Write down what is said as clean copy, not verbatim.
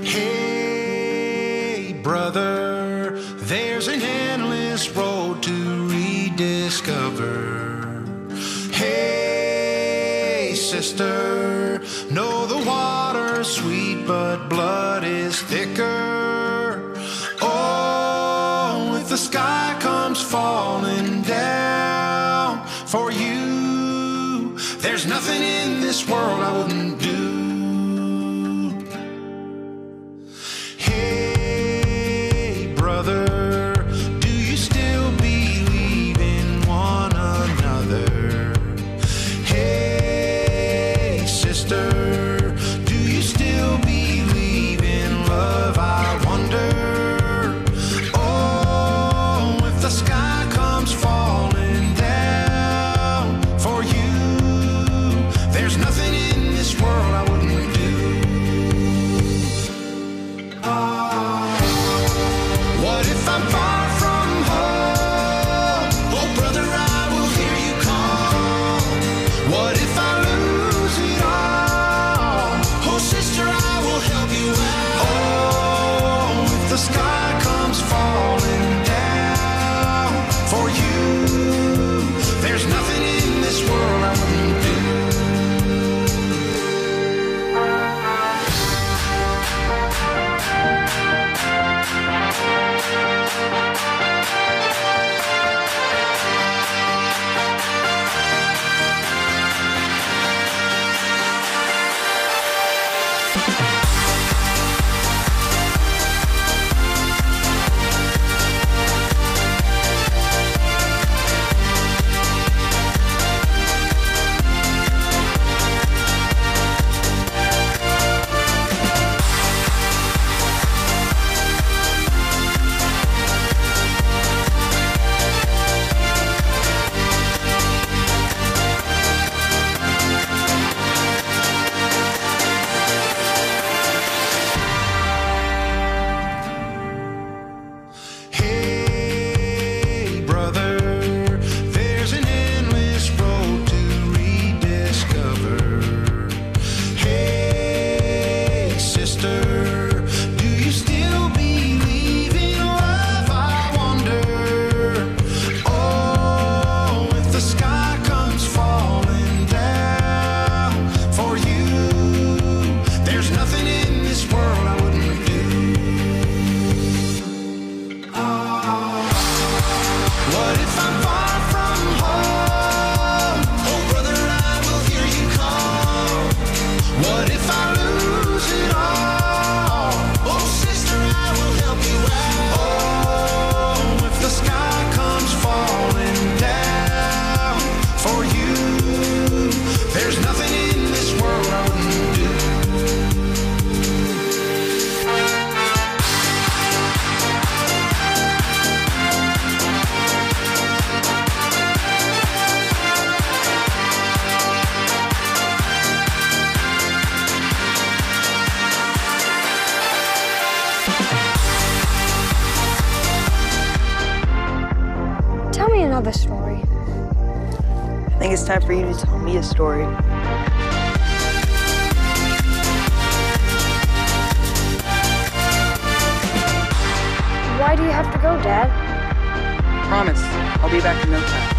Hey, brother, there's an endless road to rediscover. Hey, sister, know the water's sweet, but blood is thicker. Oh, if the sky comes falling down for you, there's nothing in this world I wouldn't do. Hey, brother, do you still believe in one another? Hey, sister, do you still believe in love? I wonder. Oh, if the sky comes falling down for you, there's nothing in this world I wouldn't do. What if I'm far from home? Oh, brother, I will hear you call. What if I lose it all? Oh, sister, I will help you out. Oh, if the sky comes falling down for you, there's nothing in this world I wouldn't do. Hey, brother, there's an endless road to rediscover. Hey, sister, do you still believe in love? I wonder. Oh, if the sky comes falling down for you, there's nothing in this world I wouldn't do. What if I'm far from home? Oh, brother, I will hear you call. What if I lose it all? Oh, sister, I will help you out. Oh, if the sky comes falling down for you, there's nothing in this world I wouldn't do. Tell me another story. I think it's time for you to tell me a story. Why do you have to go, Dad? Promise, I'll be back in no time.